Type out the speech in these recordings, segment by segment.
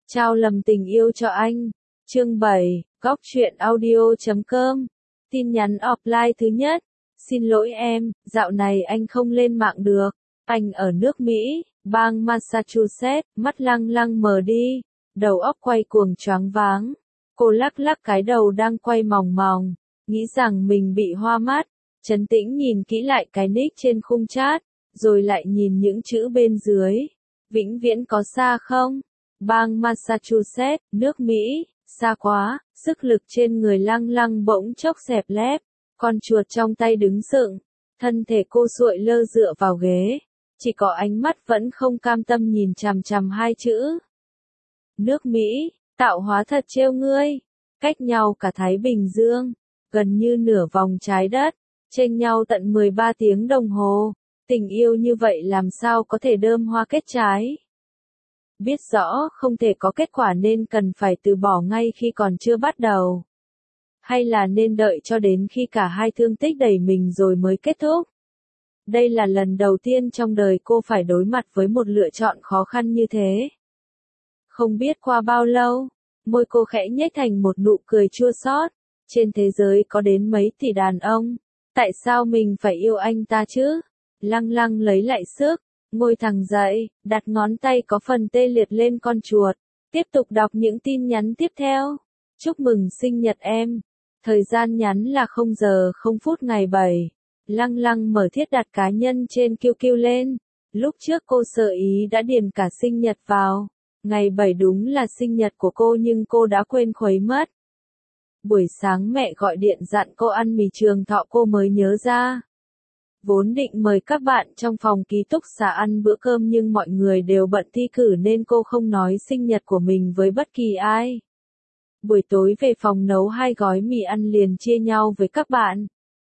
Trao lầm tình yêu cho anh. Chương 7, Góc truyện audio.com. Tin nhắn offline thứ nhất. Xin lỗi em, dạo này anh không lên mạng được. Anh ở nước Mỹ, bang Massachusetts, mắt lăng lăng mờ đi, đầu óc quay cuồng choáng váng. Cô lắc lắc cái đầu đang quay mòng mòng, nghĩ rằng mình bị hoa mắt. Trấn tĩnh nhìn kỹ lại cái nick trên khung chat, rồi lại nhìn những chữ bên dưới. Vĩnh viễn có xa không? Bang Massachusetts, nước Mỹ, xa quá. Sức lực trên người lăng lăng bỗng chốc xẹp lép. Con chuột trong tay đứng sững, thân thể cô suội lơ dựa vào ghế. Chỉ có ánh mắt vẫn không cam tâm nhìn chằm chằm hai chữ. Nước Mỹ, tạo hóa thật trêu ngươi. Cách nhau cả Thái Bình Dương, gần như nửa vòng trái đất, chênh nhau tận 13 tiếng đồng hồ. Tình yêu như vậy làm sao có thể đơm hoa kết trái? Biết rõ không thể có kết quả nên cần phải từ bỏ ngay khi còn chưa bắt đầu. Hay là nên đợi cho đến khi cả hai thương tích đầy mình rồi mới kết thúc? Đây là lần đầu tiên trong đời cô phải đối mặt với một lựa chọn khó khăn như thế. Không biết qua bao lâu, môi cô khẽ nhếch thành một nụ cười chua xót. Trên thế giới có đến mấy tỷ đàn ông, tại sao mình phải yêu anh ta chứ? Lăng lăng lấy lại sức, ngồi thẳng dậy, đặt ngón tay có phần tê liệt lên con chuột, tiếp tục đọc những tin nhắn tiếp theo. Chúc mừng sinh nhật em. Thời gian nhắn là 0 giờ 0 phút ngày 7. Lăng lăng mở thiết đặt cá nhân trên QQ lên. Lúc trước cô sợ ý đã điền cả sinh nhật vào. Ngày 7 đúng là sinh nhật của cô nhưng cô đã quên khuấy mất. Buổi sáng mẹ gọi điện dặn cô ăn mì trường thọ cô mới nhớ ra. Vốn định mời các bạn trong phòng ký túc xá ăn bữa cơm nhưng mọi người đều bận thi cử nên cô không nói sinh nhật của mình với bất kỳ ai. Buổi tối về phòng nấu 2 gói mì ăn liền chia nhau với các bạn.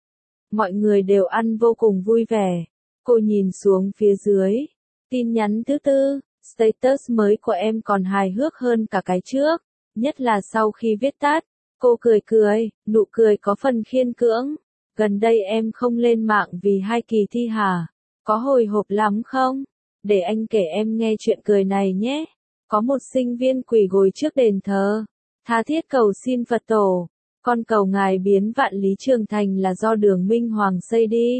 Mọi người đều ăn vô cùng vui vẻ. Cô nhìn xuống phía dưới. Tin nhắn thứ tư, status mới của em còn hài hước hơn cả cái trước. Nhất là sau khi viết tắt. Cô cười cười, nụ cười có phần khiên cưỡng. Gần đây em không lên mạng vì 2 kỳ thi hả? Có hồi hộp lắm không? Để anh kể em nghe chuyện cười này nhé. Có một sinh viên quỳ gối trước đền thờ, tha thiết cầu xin Phật tổ, con cầu ngài biến vạn lý trường thành là do Đường Minh Hoàng xây đi.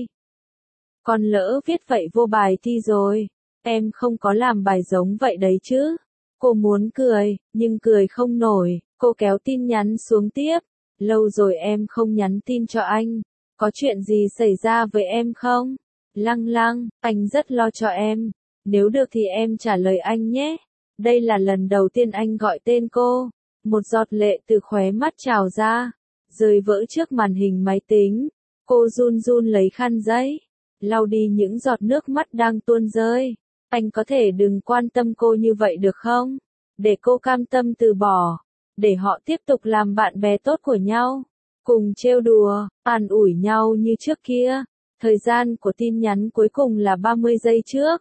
Con lỡ viết vậy vô bài thi rồi, em không có làm bài giống vậy đấy chứ. Cô muốn cười, nhưng cười không nổi, cô kéo tin nhắn xuống tiếp. Lâu rồi em không nhắn tin cho anh, có chuyện gì xảy ra với em không? Lăng lăng, anh rất lo cho em, nếu được thì em trả lời anh nhé. Đây là lần đầu tiên anh gọi tên cô. Một giọt lệ từ khóe mắt trào ra, rơi vỡ trước màn hình máy tính. Cô run run lấy khăn giấy, lau đi những giọt nước mắt đang tuôn rơi. Anh có thể đừng quan tâm cô như vậy được không? Để cô cam tâm từ bỏ, để họ tiếp tục làm bạn bè tốt của nhau, cùng trêu đùa, an ủi nhau như trước kia. Thời gian của tin nhắn cuối cùng là 30 giây trước.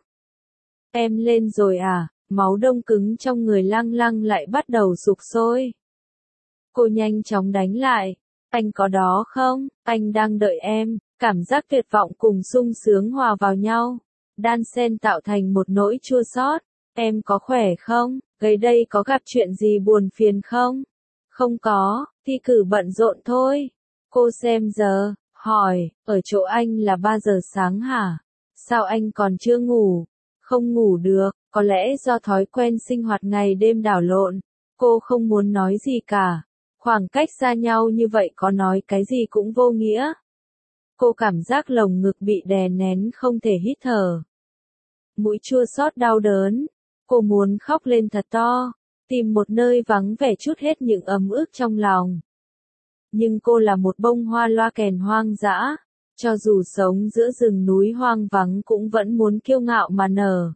Em lên rồi à? Máu đông cứng trong người lăng lăng lại bắt đầu sục sôi. Cô nhanh chóng đánh lại. Anh có đó không? Anh đang đợi em. Cảm giác tuyệt vọng cùng sung sướng hòa vào nhau, đan xen tạo thành một nỗi chua xót. Em có khỏe không? Gần đây có gặp chuyện gì buồn phiền không? Không có, thi cử bận rộn thôi. Cô xem giờ, hỏi, ở chỗ anh là 3 giờ sáng hả? Sao anh còn chưa ngủ? Không ngủ được, có lẽ do thói quen sinh hoạt ngày đêm đảo lộn. Cô không muốn nói gì cả. Khoảng cách xa nhau như vậy có nói cái gì cũng vô nghĩa. Cô cảm giác lồng ngực bị đè nén không thể hít thở. Mũi chua xót đau đớn. Cô muốn khóc lên thật to, tìm một nơi vắng vẻ chút hết những ấm ức trong lòng. Nhưng cô là một bông hoa loa kèn hoang dã, cho dù sống giữa rừng núi hoang vắng cũng vẫn muốn kiêu ngạo mà nở.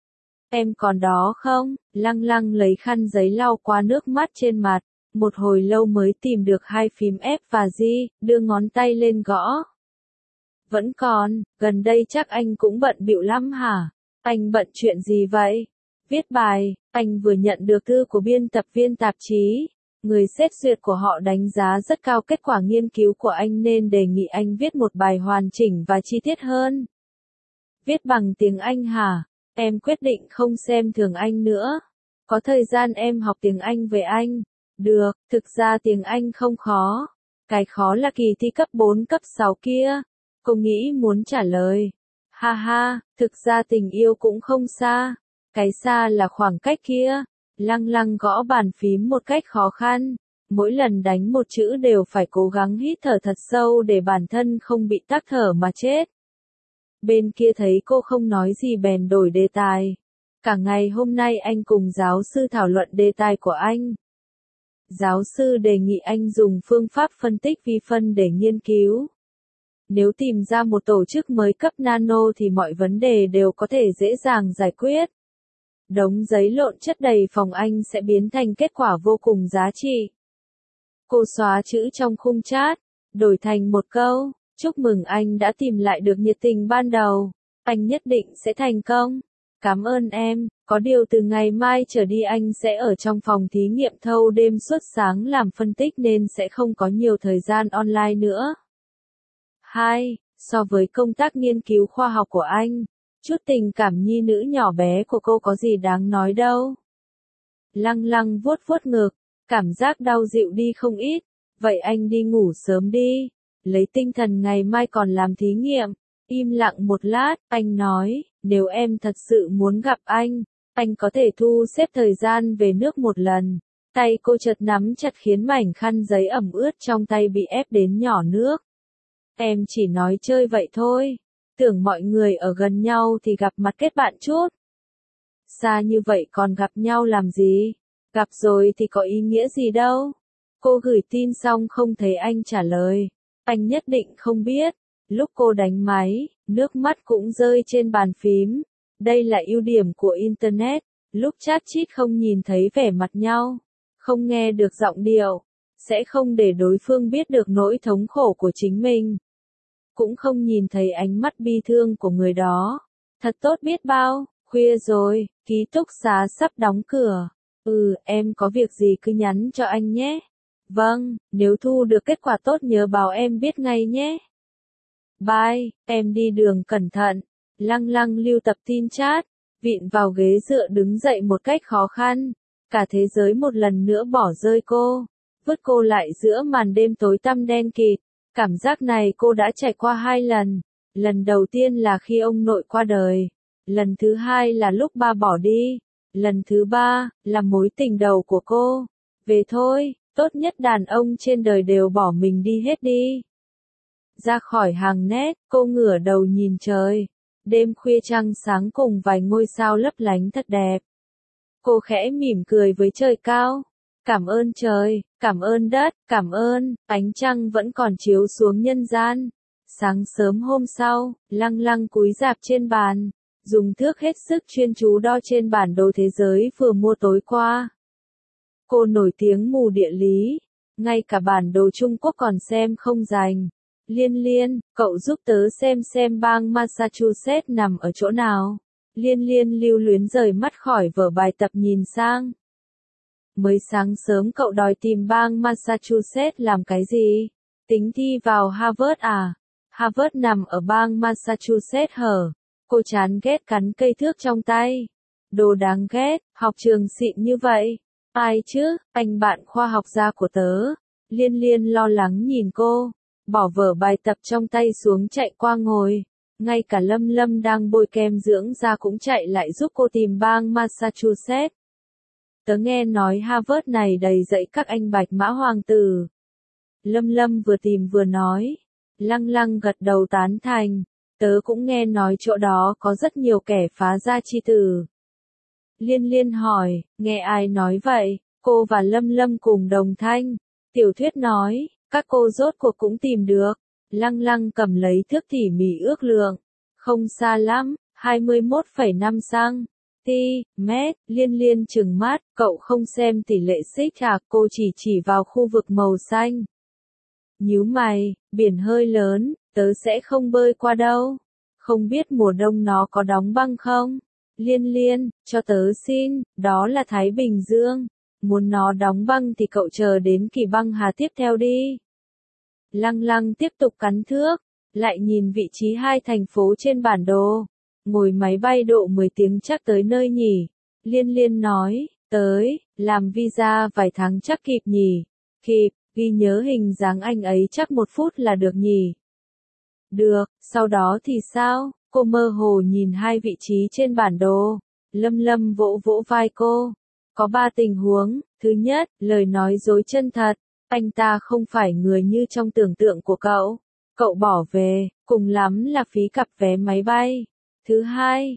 Em còn đó không? Lăng lăng lấy khăn giấy lau qua nước mắt trên mặt, một hồi lâu mới tìm được 2 phím F và G, đưa ngón tay lên gõ. Vẫn còn, gần đây chắc anh cũng bận bịu lắm hả? Anh bận chuyện gì vậy? Viết bài, anh vừa nhận được thư của biên tập viên tạp chí. Người xét duyệt của họ đánh giá rất cao kết quả nghiên cứu của anh nên đề nghị anh viết một bài hoàn chỉnh và chi tiết hơn. Viết bằng tiếng Anh hả? Em quyết định không xem thường anh nữa. Có thời gian em học tiếng Anh với anh. Được, thực ra tiếng Anh không khó. Cái khó là kỳ thi cấp 4 cấp 6 kia. Cô nghĩ muốn trả lời. Ha ha, thực ra tình yêu cũng không xa. Cái xa là khoảng cách kia. Lăng lăng gõ bàn phím một cách khó khăn. Mỗi lần đánh một chữ đều phải cố gắng hít thở thật sâu để bản thân không bị tắc thở mà chết. Bên kia thấy cô không nói gì bèn đổi đề tài. Cả ngày hôm nay anh cùng giáo sư thảo luận đề tài của anh. Giáo sư đề nghị anh dùng phương pháp phân tích vi phân để nghiên cứu. Nếu tìm ra một tổ chức mới cấp nano thì mọi vấn đề đều có thể dễ dàng giải quyết. Đống giấy lộn chất đầy phòng anh sẽ biến thành kết quả vô cùng giá trị. Cô xóa chữ trong khung chat, đổi thành một câu, chúc mừng anh đã tìm lại được nhiệt tình ban đầu. Anh nhất định sẽ thành công. Cảm ơn em, có điều từ ngày mai trở đi anh sẽ ở trong phòng thí nghiệm thâu đêm suốt sáng làm phân tích nên sẽ không có nhiều thời gian online nữa. 2. So với công tác nghiên cứu khoa học của anh, chút tình cảm nhi nữ nhỏ bé của cô có gì đáng nói đâu. Lăng lăng vuốt vuốt ngực, cảm giác đau dịu đi không ít. Vậy anh đi ngủ sớm đi, lấy tinh thần ngày mai còn làm thí nghiệm. Im lặng một lát, anh nói, nếu em thật sự muốn gặp anh có thể thu xếp thời gian về nước một lần. Tay cô chợt nắm chặt khiến mảnh khăn giấy ẩm ướt trong tay bị ép đến nhỏ nước. Em chỉ nói chơi vậy thôi, tưởng mọi người ở gần nhau thì gặp mặt kết bạn chút. Xa như vậy còn gặp nhau làm gì? Gặp rồi thì có ý nghĩa gì đâu. Cô gửi tin xong không thấy anh trả lời. Anh nhất định không biết. Lúc cô đánh máy, nước mắt cũng rơi trên bàn phím. Đây là ưu điểm của Internet. Lúc chat chít không nhìn thấy vẻ mặt nhau, không nghe được giọng điệu, sẽ không để đối phương biết được nỗi thống khổ của chính mình. Cũng không nhìn thấy ánh mắt bi thương của người đó. Thật tốt biết bao, khuya rồi, ký túc xá sắp đóng cửa. Em có việc gì cứ nhắn cho anh nhé. Vâng, nếu thu được kết quả tốt nhớ báo em biết ngay nhé. Bye, em đi đường cẩn thận. Lăng lăng lưu tập tin chat, vịn vào ghế dựa đứng dậy một cách khó khăn. Cả thế giới một lần nữa bỏ rơi cô, vứt cô lại giữa màn đêm tối tăm đen kịt. Cảm giác này cô đã trải qua 2 lần. Lần đầu tiên là khi ông nội qua đời. Lần thứ 2 là lúc ba bỏ đi. Lần thứ 3 là mối tình đầu của cô. Về thôi, tốt nhất đàn ông trên đời đều bỏ mình đi hết đi. Ra khỏi hàng nét, cô ngửa đầu nhìn trời. Đêm khuya trăng sáng cùng vài ngôi sao lấp lánh thật đẹp. Cô khẽ mỉm cười với trời cao. Cảm ơn trời, cảm ơn đất, cảm ơn, ánh trăng vẫn còn chiếu xuống nhân gian. Sáng sớm hôm sau, lăng lăng cúi rạp trên bàn, dùng thước hết sức chuyên chú đo trên bản đồ thế giới vừa mua tối qua. Cô nổi tiếng mù địa lý, ngay cả bản đồ Trung Quốc còn xem không rành. Liên Liên, cậu giúp tớ xem bang Massachusetts nằm ở chỗ nào. Liên Liên lưu luyến rời mắt khỏi vở bài tập nhìn sang. Mới sáng sớm cậu đòi tìm bang Massachusetts làm cái gì? Tính thi vào Harvard à? Harvard nằm ở bang Massachusetts hở? Cô chán ghét cắn cây thước trong tay. Đồ đáng ghét, học trường xịn như vậy. Ai chứ, anh bạn khoa học gia của tớ. Liên Liên lo lắng nhìn cô, bỏ vở bài tập trong tay xuống chạy qua ngồi. Ngay cả Lâm Lâm đang bôi kem dưỡng da cũng chạy lại giúp cô tìm bang Massachusetts. Tớ nghe nói Harvard này đầy dẫy các anh bạch mã hoàng tử. Lâm Lâm vừa tìm vừa nói. Lăng lăng gật đầu tán thành. Tớ cũng nghe nói chỗ đó có rất nhiều kẻ phá gia chi tử. Liên Liên hỏi, nghe ai nói vậy? Cô và Lâm Lâm cùng đồng thanh. Tiểu thuyết nói, các cô rốt cuộc cũng tìm được. Lăng lăng cầm lấy thước tỉ mỉ ước lượng. Không xa lắm, 21,5 cm. Liên Liên trừng mắt, cậu không xem tỷ lệ xích à, cô chỉ vào khu vực màu xanh. Nhíu mày, biển hơi lớn, tớ sẽ không bơi qua đâu. Không biết mùa đông nó có đóng băng không? Liên Liên, cho tớ xin, đó là Thái Bình Dương. Muốn nó đóng băng thì cậu chờ đến kỳ băng hà tiếp theo đi. Lăng lăng tiếp tục cắn thước, lại nhìn vị trí 2 thành phố trên bản đồ. Ngồi máy bay độ 10 tiếng chắc tới nơi nhỉ. Liên Liên nói, Tới, làm visa vài tháng chắc kịp nhỉ? Kịp, ghi nhớ hình dáng anh ấy chắc 1 phút là được nhỉ? Được, sau đó thì sao? Cô mơ hồ nhìn 2 vị trí trên bản đồ. Lâm Lâm vỗ vỗ vai cô. Có 3 tình huống. Thứ nhất, lời nói dối chân thật. Anh ta không phải người như trong tưởng tượng của cậu. Cậu bỏ về, cùng lắm là phí cặp vé máy bay. Thứ hai,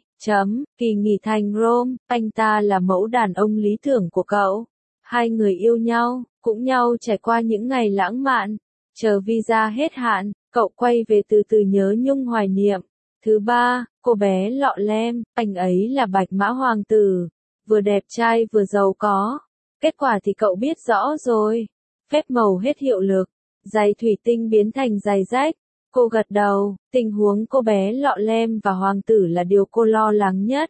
kỳ nghỉ thành Rome, anh ta là mẫu đàn ông lý tưởng của cậu. Hai người yêu nhau, cũng nhau trải qua những ngày lãng mạn. Chờ visa hết hạn, cậu quay về từ từ nhớ nhung hoài niệm. Thứ ba, cô bé lọ lem, anh ấy là Bạch Mã Hoàng tử, vừa đẹp trai vừa giàu có. Kết quả thì cậu biết rõ rồi. Phép màu hết hiệu lực, giày thủy tinh biến thành giày rách. Cô gật đầu, tình huống cô bé lọ lem và hoàng tử là điều cô lo lắng nhất.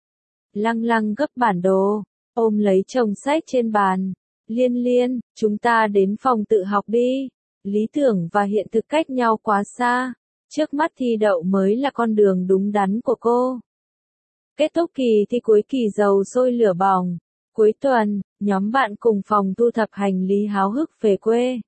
Lăng Lăng gấp bản đồ, ôm lấy chồng sách trên bàn. Liên Liên, chúng ta đến phòng tự học đi. Lý tưởng và hiện thực cách nhau quá xa. Trước mắt thi đậu mới là con đường đúng đắn của cô. Kết thúc kỳ thi cuối kỳ dầu sôi lửa bỏng. Cuối tuần, nhóm bạn cùng phòng thu thập hành lý háo hức về quê.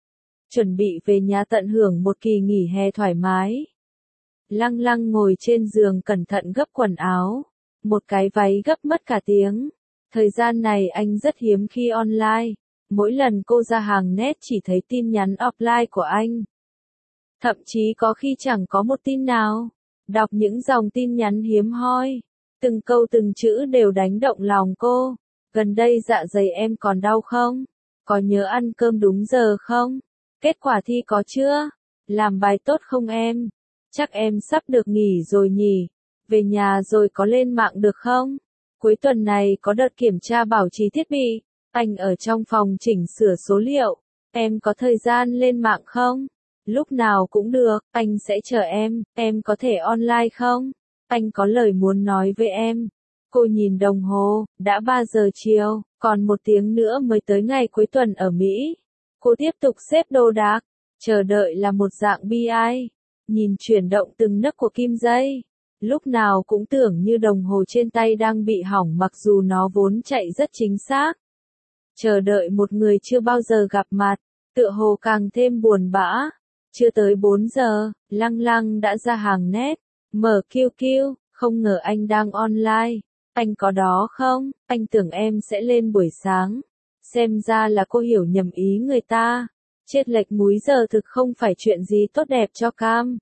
Chuẩn bị về nhà tận hưởng một kỳ nghỉ hè thoải mái. Lăng Lăng ngồi trên giường cẩn thận gấp quần áo. Một cái váy gấp mất cả tiếng. Thời gian này anh rất hiếm khi online. Mỗi lần cô ra hàng nét chỉ thấy tin nhắn offline của anh. Thậm chí có khi chẳng có một tin nào. Đọc những dòng tin nhắn hiếm hoi. Từng câu từng chữ đều đánh động lòng cô. Gần đây dạ dày em còn đau không? Có nhớ ăn cơm đúng giờ không? Kết quả thi có chưa? Làm bài tốt không em? Chắc em sắp được nghỉ rồi nhỉ? Về nhà rồi có lên mạng được không? Cuối tuần này có đợt kiểm tra bảo trì thiết bị. Anh ở trong phòng chỉnh sửa số liệu. Em có thời gian lên mạng không? Lúc nào cũng được, anh sẽ chờ em có thể online không? Anh có lời muốn nói với em. Cô nhìn đồng hồ, đã 3 giờ chiều, còn 1 tiếng nữa mới tới ngày cuối tuần ở Mỹ. Cô tiếp tục xếp đồ đạc, chờ đợi là một dạng bi ai. Nhìn chuyển động từng nấc của kim dây. Lúc nào cũng tưởng như đồng hồ trên tay đang bị hỏng mặc dù nó vốn chạy rất chính xác. Chờ đợi một người chưa bao giờ gặp mặt, tựa hồ càng thêm buồn bã. Chưa tới 4 giờ, Lăng Lăng đã ra hàng nét, mở QQ, không ngờ anh đang online. Anh có đó không? Anh tưởng em sẽ lên buổi sáng. Xem ra là cô hiểu nhầm ý người ta. Chênh lệch múi giờ thực không phải chuyện gì tốt đẹp cho Cam.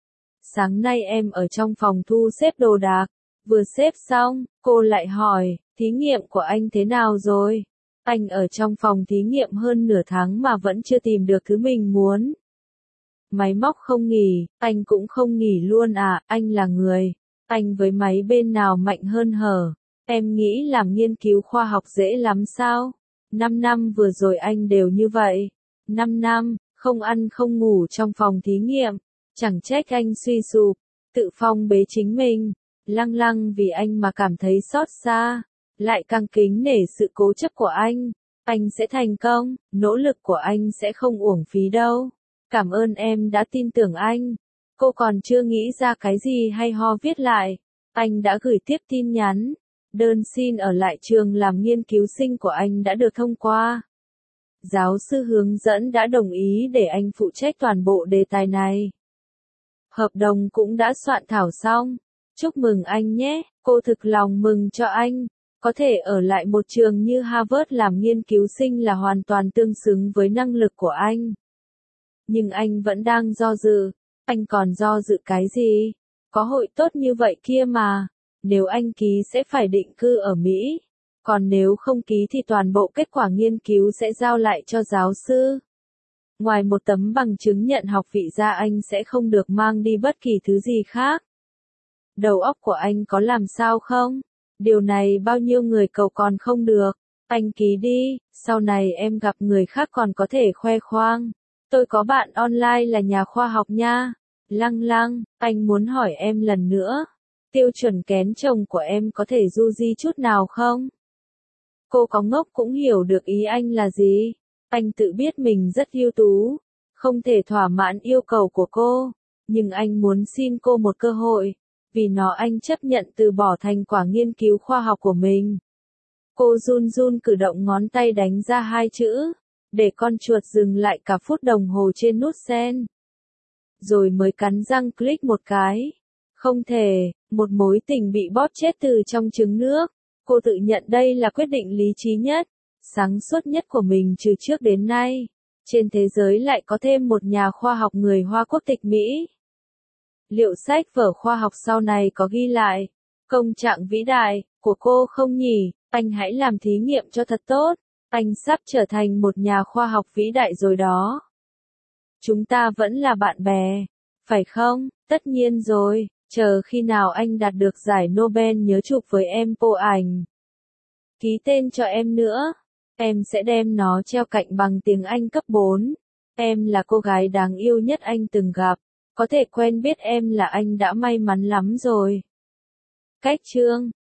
Sáng nay em ở trong phòng thu xếp đồ đạc. Vừa xếp xong, cô lại hỏi, thí nghiệm của anh thế nào rồi? Anh ở trong phòng thí nghiệm hơn nửa tháng mà vẫn chưa tìm được thứ mình muốn. Máy móc không nghỉ, anh cũng không nghỉ luôn à, anh là người. Anh với máy bên nào mạnh hơn hở? Em nghĩ làm nghiên cứu khoa học dễ lắm sao? 5 năm vừa rồi anh đều như vậy. 5 năm, không ăn không ngủ trong phòng thí nghiệm. Chẳng trách anh suy sụp, tự phong bế chính mình. Lăng Lăng vì anh mà cảm thấy xót xa. Lại càng kính nể sự cố chấp của anh. Anh sẽ thành công, nỗ lực của anh sẽ không uổng phí đâu. Cảm ơn em đã tin tưởng anh. Cô còn chưa nghĩ ra cái gì hay ho viết lại. Anh đã gửi tiếp tin nhắn. Đơn xin ở lại trường làm nghiên cứu sinh của anh đã được thông qua. Giáo sư hướng dẫn đã đồng ý để anh phụ trách toàn bộ đề tài này. Hợp đồng cũng đã soạn thảo xong. Chúc mừng anh nhé, cô thực lòng mừng cho anh. Có thể ở lại một trường như Harvard làm nghiên cứu sinh là hoàn toàn tương xứng với năng lực của anh. Nhưng anh vẫn đang do dự. Anh còn do dự cái gì? Có hội tốt như vậy kia mà. Nếu anh ký sẽ phải định cư ở Mỹ. Còn nếu không ký thì toàn bộ kết quả nghiên cứu sẽ giao lại cho giáo sư. Ngoài một tấm bằng chứng nhận học vị ra anh sẽ không được mang đi bất kỳ thứ gì khác. Đầu óc của anh có làm sao không? Điều này bao nhiêu người cầu còn không được. Anh ký đi, sau này em gặp người khác còn có thể khoe khoang. Tôi có bạn online là nhà khoa học nha. Lăng Lăng, anh muốn hỏi em lần nữa. Tiêu chuẩn kén chồng của em có thể du di chút nào không? Cô có ngốc cũng hiểu được ý anh là gì. Anh tự biết mình rất ưu tú, không thể thỏa mãn yêu cầu của cô, nhưng anh muốn xin cô một cơ hội, vì nó anh chấp nhận từ bỏ thành quả nghiên cứu khoa học của mình. Cô run run cử động ngón tay đánh ra hai chữ, để con chuột dừng lại cả phút đồng hồ trên nút send. Rồi mới cắn răng click một cái. Không thể, một mối tình bị bóp chết từ trong trứng nước. Cô tự nhận đây là quyết định lý trí nhất, sáng suốt nhất của mình từ trước đến nay. Trên thế giới lại có thêm một nhà khoa học người Hoa quốc tịch Mỹ. Liệu sách vở khoa học sau này có ghi lại công trạng vĩ đại của cô không nhỉ? Anh hãy làm thí nghiệm cho thật tốt. Anh sắp trở thành một nhà khoa học vĩ đại rồi đó. Chúng ta vẫn là bạn bè, phải không? Tất nhiên rồi, chờ khi nào anh đạt được giải Nobel nhớ chụp với em bộ ảnh. Ký tên cho em nữa. Em sẽ đem nó treo cạnh bằng tiếng Anh cấp 4. Em là cô gái đáng yêu nhất anh từng gặp. Có thể quen biết em là anh đã may mắn lắm rồi. Cách chương